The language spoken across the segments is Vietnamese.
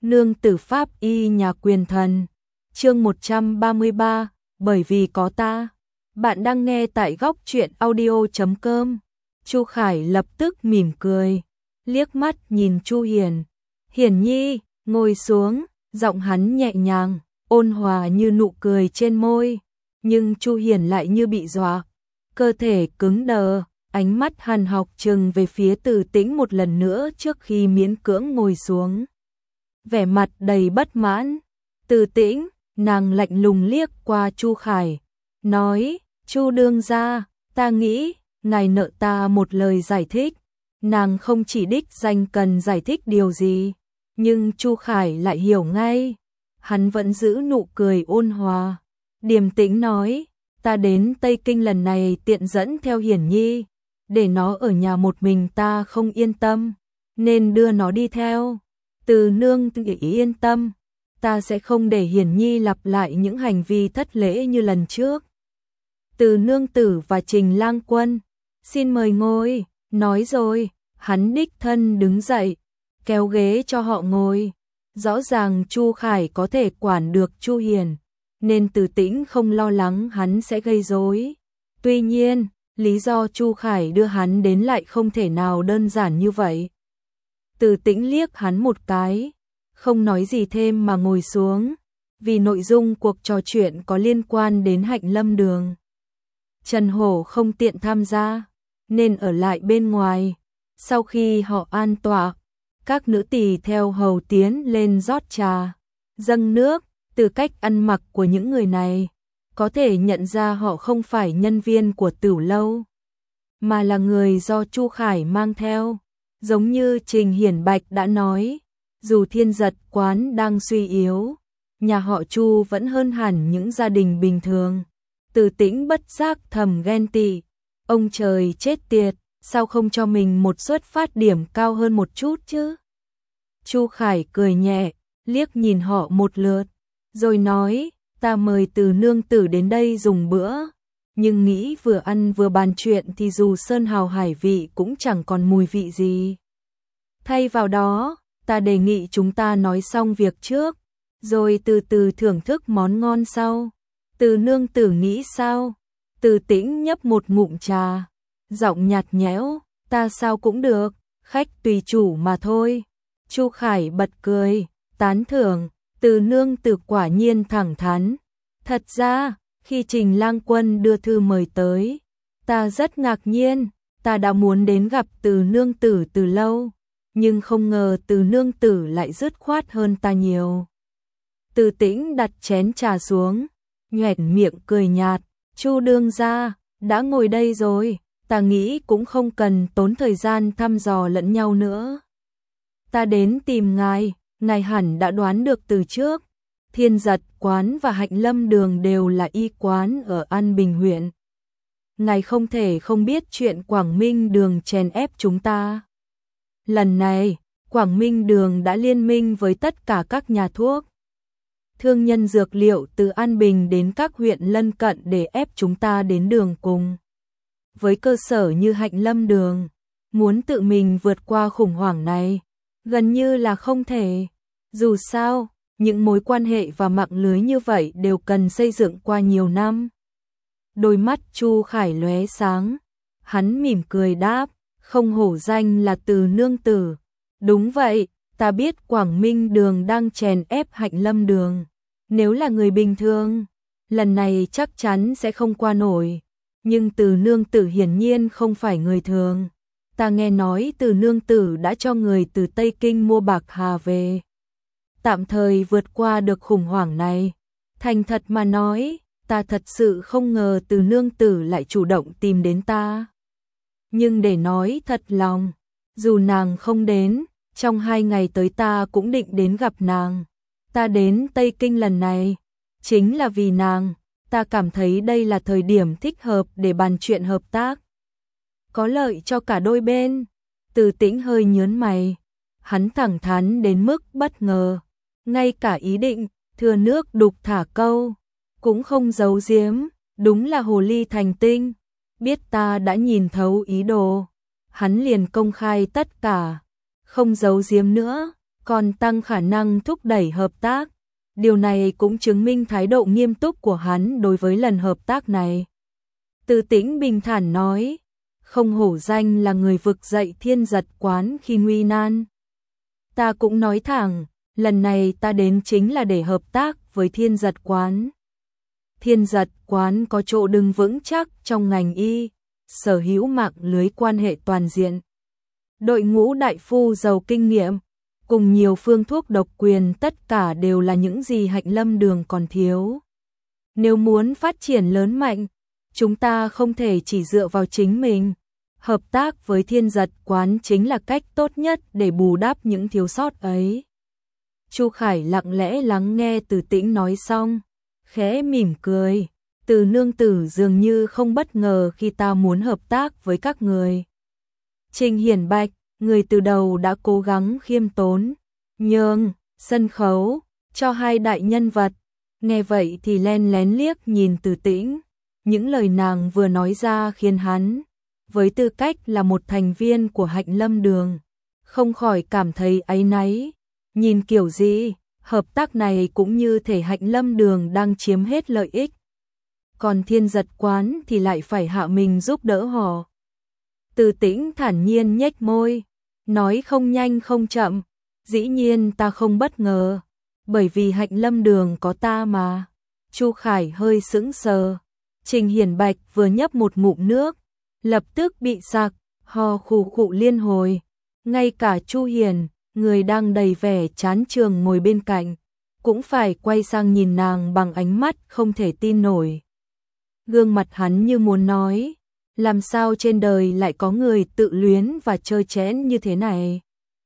Nương tử pháp y nhà quyền thần. Chương 133, bởi vì có ta. Bạn đang nghe tại góc truyện audio.com. Chu Khải lập tức mỉm cười, liếc mắt nhìn Chu Hiền. Hiền nhi, ngồi xuống, giọng hắn nhẹ nhàng, ôn hòa như nụ cười trên môi. Nhưng Chu Hiền lại như bị dọa, cơ thể cứng đờ, ánh mắt hằn học trừng về phía Từ Tĩnh một lần nữa trước khi miễn cưỡng ngồi xuống. Vẻ mặt đầy bất mãn. Từ Tĩnh, nàng lạnh lùng liếc qua Chu Khải, nói, Chu đương gia, ta nghĩ, ngài nợ ta một lời giải thích. Nàng không chỉ đích danh cần giải thích điều gì, nhưng Chu Khải lại hiểu ngay. Hắn vẫn giữ nụ cười ôn hòa, điềm tĩnh nói, ta đến Tây Kinh lần này tiện dẫn theo Hiển Nhi, để nó ở nhà một mình ta không yên tâm, nên đưa nó đi theo. Từ nương tử yên tâm, ta sẽ không để Hiển Nhi lặp lại những hành vi thất lễ như lần trước. Từ nương tử và Trình Lang Quân, xin mời ngồi. Nói rồi, hắn đích thân đứng dậy, kéo ghế cho họ ngồi. Rõ ràng Chu Khải có thể quản được Chu Hiền, nên Từ Tĩnh không lo lắng hắn sẽ gây rối. Tuy nhiên, lý do Chu Khải đưa hắn đến lại không thể nào đơn giản như vậy. Từ Tĩnh liếc hắn một cái, không nói gì thêm mà ngồi xuống, vì nội dung cuộc trò chuyện có liên quan đến Hạnh Lâm Đường. Trần Hổ không tiện tham gia, nên ở lại bên ngoài. Sau khi họ an tọa, các nữ tỳ theo hầu tiến lên rót trà, dâng nước. Từ cách ăn mặc của những người này, có thể nhận ra họ không phải nhân viên của Tửu lâu, mà là người do Chu Khải mang theo. Giống như Trình Hiển Bạch đã nói, dù Thiên Giật quán đang suy yếu, nhà họ Chu vẫn hơn hẳn những gia đình bình thường. Từ Tĩnh bất giác thầm ghen tị, ông trời chết tiệt, sao không cho mình một xuất phát điểm cao hơn một chút chứ? Chu Khải cười nhẹ, liếc nhìn họ một lượt, rồi nói, ta mời Từ nương tử đến đây dùng bữa, nhưng nghĩ vừa ăn vừa bàn chuyện thì dù sơn hào hải vị cũng chẳng còn mùi vị gì. Thay vào đó, ta đề nghị chúng ta nói xong việc trước, rồi từ từ thưởng thức món ngon sau. Từ nương tử nghĩ sao? Từ Tĩnh nhấp một ngụm trà, giọng nhạt nhẽo, ta sao cũng được, khách tùy chủ mà thôi. Chu Khải bật cười, tán thưởng, Từ nương tử quả nhiên thẳng thắn. Thật ra, khi Trình Lang Quân đưa thư mời tới, ta rất ngạc nhiên, ta đã muốn đến gặp Từ nương tử từ lâu, nhưng không ngờ Từ nương tử lại dứt khoát hơn ta nhiều. Từ Tĩnh đặt chén trà xuống, nhoẻn miệng cười nhạt, Chu đương gia, đã ngồi đây rồi, ta nghĩ cũng không cần tốn thời gian thăm dò lẫn nhau nữa. Ta đến tìm ngài, ngài hẳn đã đoán được từ trước, Thiên Giật quán và Hạnh Lâm Đường đều là y quán ở An Bình huyện. Ngài không thể không biết chuyện Quảng Minh Đường chèn ép chúng ta. Lần này, Quảng Minh Đường đã liên minh với tất cả các nhà thuốc, thương nhân dược liệu từ An Bình đến các huyện lân cận để ép chúng ta đến đường cùng. Với cơ sở như Hạnh Lâm Đường, muốn tự mình vượt qua khủng hoảng này, gần như là không thể. Dù sao, những mối quan hệ và mạng lưới như vậy đều cần xây dựng qua nhiều năm. Đôi mắt Chu Khải lóe sáng, hắn mỉm cười đáp, không hổ danh là Từ nương tử. Đúng vậy, ta biết Quảng Minh Đường đang chèn ép Hạnh Lâm Đường. Nếu là người bình thường, lần này chắc chắn sẽ không qua nổi. Nhưng Từ nương tử hiển nhiên không phải người thường. Ta nghe nói Từ nương tử đã cho người từ Tây Kinh mua bạc hà về, tạm thời vượt qua được khủng hoảng này. Thành thật mà nói, ta thật sự không ngờ Từ nương tử lại chủ động tìm đến ta. Nhưng để nói thật lòng, dù nàng không đến, trong 2 ngày tới ta cũng định đến gặp nàng. Ta đến Tây Kinh lần này, chính là vì nàng, ta cảm thấy đây là thời điểm thích hợp để bàn chuyện hợp tác, có lợi cho cả đôi bên. Từ Tĩnh hơi nhớn mày, hắn thẳng thắn đến mức bất ngờ, ngay cả ý định thừa nước đục thả câu cũng không giấu giếm, đúng là hồ ly thành tinh. Biết ta đã nhìn thấu ý đồ, hắn liền công khai tất cả, không giấu giếm nữa. còn tăng khả năng thúc đẩy hợp tác. Điều này cũng chứng minh thái độ nghiêm túc của hắn đối với lần hợp tác này. Từ Tĩnh bình thản nói, không hổ danh là người vực dậy Thiên Giật quán khi nguy nan. Ta cũng nói thẳng, lần này ta đến chính là để hợp tác với Thiên Giật quán. Thiên Giật quán có chỗ đứng vững chắc trong ngành y, sở hữu mạng lưới quan hệ toàn diện. Đội ngũ đại phu giàu kinh nghiệm, cùng nhiều phương thuốc độc quyền, tất cả đều là những gì Hạnh Lâm Đường còn thiếu. Nếu muốn phát triển lớn mạnh, chúng ta không thể chỉ dựa vào chính mình. Hợp tác với Thiên Giật quán chính là cách tốt nhất để bù đắp những thiếu sót ấy. Chu Khải lặng lẽ lắng nghe Từ Tĩnh nói xong, khẽ mỉm cười. Từ nương tử dường như không bất ngờ khi ta muốn hợp tác với các người. Trình Hiển Bạch, người từ đầu đã cố gắng khiêm tốn, nhường sân khấu cho hai đại nhân vật. Nghe vậy thì len lén liếc nhìn Từ Tĩnh. Những lời nàng vừa nói ra khiến hắn, với tư cách là một thành viên của Hạnh Lâm Đường, không khỏi cảm thấy áy náy. Nhìn kiểu gì, hợp tác này cũng như thể Hạnh Lâm Đường đang chiếm hết lợi ích. Còn Thiên Giật quán thì lại phải hạ mình giúp đỡ họ. Từ Tĩnh thản nhiên nhếch môi, nói không nhanh không chậm, dĩ nhiên ta không bất ngờ, bởi vì Hạnh Lâm Đường có ta mà. Chu Khải hơi sững sờ, Trình Hiển Bạch vừa nhấp một ngụm nước, lập tức bị sặc, ho khụ khụ liên hồi. Ngay cả Chu Hiền, người đang đầy vẻ chán chường ngồi bên cạnh, cũng phải quay sang nhìn nàng bằng ánh mắt không thể tin nổi. Gương mặt hắn như muốn nói, làm sao trên đời lại có người tự luyến và chơi chén như thế này.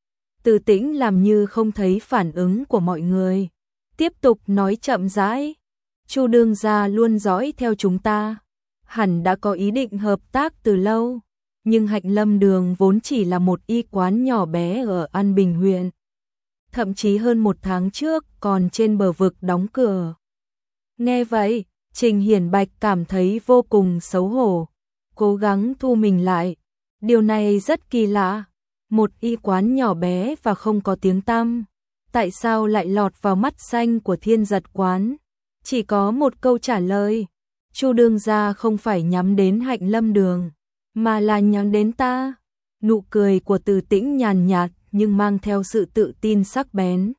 Từ Tĩnh làm như không thấy phản ứng của mọi người, tiếp tục nói chậm rãi, Chu đương gia luôn dõi theo chúng ta, hẳn đã có ý định hợp tác từ lâu, nhưng Hạnh Lâm Đường vốn chỉ là một y quán nhỏ bé ở An Bình huyện. Thậm chí hơn một tháng trước còn trên bờ vực đóng cửa. Nghe vậy, Trình Hiển Bạch cảm thấy vô cùng xấu hổ, cố gắng thu mình lại. Điều này rất kỳ lạ, một y quán nhỏ bé và không có tiếng tăm, tại sao lại lọt vào mắt xanh của Thiên Giật quán? Chỉ có một câu trả lời, Chu đương gia không phải nhắm đến Hạnh Lâm Đường, mà là nhắm đến ta. Nụ cười của Từ Tĩnh nhàn nhạt nhưng mang theo sự tự tin sắc bén.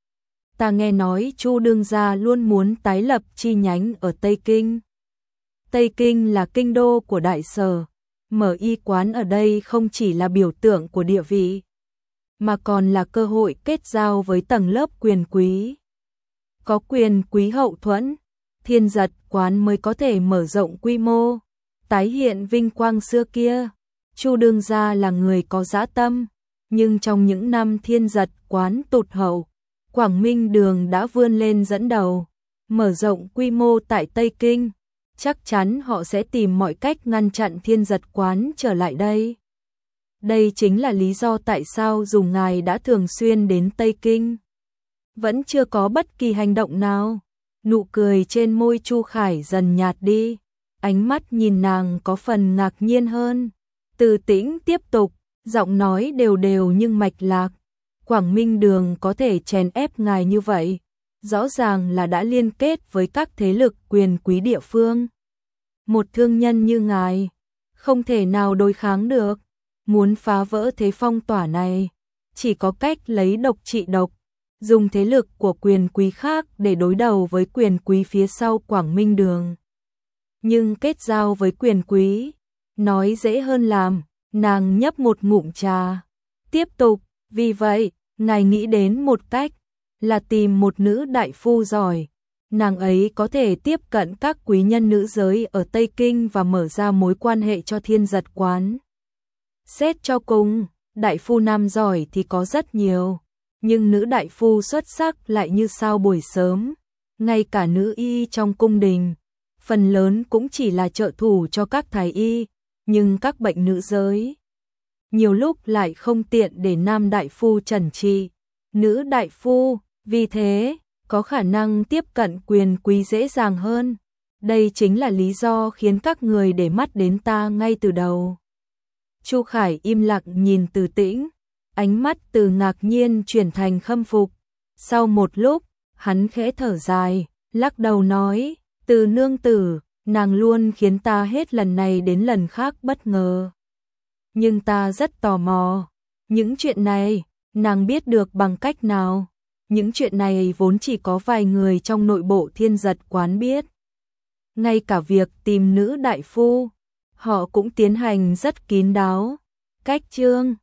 Ta nghe nói Chu đương gia luôn muốn tái lập chi nhánh ở Tây Kinh. Tây Kinh là kinh đô của Đại Sở, mở y quán ở đây không chỉ là biểu tượng của địa vị, mà còn là cơ hội kết giao với tầng lớp quyền quý. Có quyền quý hậu thuẫn, Thiên Giật quán mới có thể mở rộng quy mô, tái hiện vinh quang xưa kia. Chu đương gia là người có dã tâm, nhưng trong những năm Thiên Giật quán tụt hậu, Quảng Minh Đường đã vươn lên dẫn đầu, mở rộng quy mô tại Tây Kinh. Chắc chắn họ sẽ tìm mọi cách ngăn chặn Thiên Giật quán trở lại đây. Đây chính là lý do tại sao dù ngài đã thường xuyên đến Tây Kinh, vẫn chưa có bất kỳ hành động nào. Nụ cười trên môi Chu Khải dần nhạt đi, ánh mắt nhìn nàng có phần ngạc nhiên hơn. Từ Tĩnh tiếp tục, giọng nói đều đều nhưng mạch lạc. Quảng Minh Đường có thể chèn ép ngài như vậy, rõ ràng là đã liên kết với các thế lực quyền quý địa phương. Một thương nhân như ngài, không thể nào đối kháng được. Muốn phá vỡ thế phong tỏa này, chỉ có cách lấy độc trị độc, dùng thế lực của quyền quý khác để đối đầu với quyền quý phía sau Quảng Minh Đường. Nhưng kết giao với quyền quý, nói dễ hơn làm. Nàng nhấp một ngụm trà, tiếp tục, vì vậy, ngài nghĩ đến một cách, là tìm một nữ đại phu giỏi. Nàng ấy có thể tiếp cận các quý nhân nữ giới ở Tây Kinh và mở ra mối quan hệ cho Thiên Giật quán. Xét cho cùng, đại phu nam giỏi thì có rất nhiều, nhưng nữ đại phu xuất sắc lại như sao buổi sớm. Ngay cả nữ y trong cung đình, phần lớn cũng chỉ là trợ thủ cho các thái y, nhưng các bệnh nữ giới nhiều lúc lại không tiện để nam đại phu chẩn trị. Nữ đại phu, vì thế, có khả năng tiếp cận quyền quý dễ dàng hơn. Đây chính là lý do khiến các người để mắt đến ta ngay từ đầu. Chu Khải im lặng nhìn Từ Tĩnh, Ánh mắt từ ngạc nhiên chuyển thành khâm phục. Sau một lúc, hắn khẽ thở dài, lắc đầu nói, Từ nương tử, nàng luôn khiến ta hết lần này đến lần khác bất ngờ. Nhưng ta rất tò mò, những chuyện này, nàng biết được bằng cách nào? Những chuyện này vốn chỉ có vài người trong nội bộ Thiên Giật quán biết. Ngay cả việc tìm nữ đại phu, họ cũng tiến hành rất kín đáo. Cách chương